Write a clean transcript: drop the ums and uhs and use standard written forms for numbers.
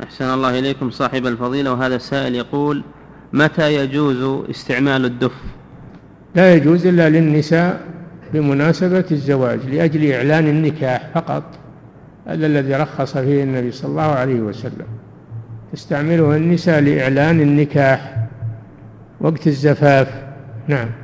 أحسن الله إليكم صاحب الفضيلة. وهذا السائل يقول: متى يجوز استعمال الدف؟ لا يجوز إلا للنساء بمناسبة الزواج لأجل إعلان النكاح فقط، هذا الذي رخص فيه النبي صلى الله عليه وسلم، تستعمله النساء لإعلان النكاح وقت الزفاف. نعم.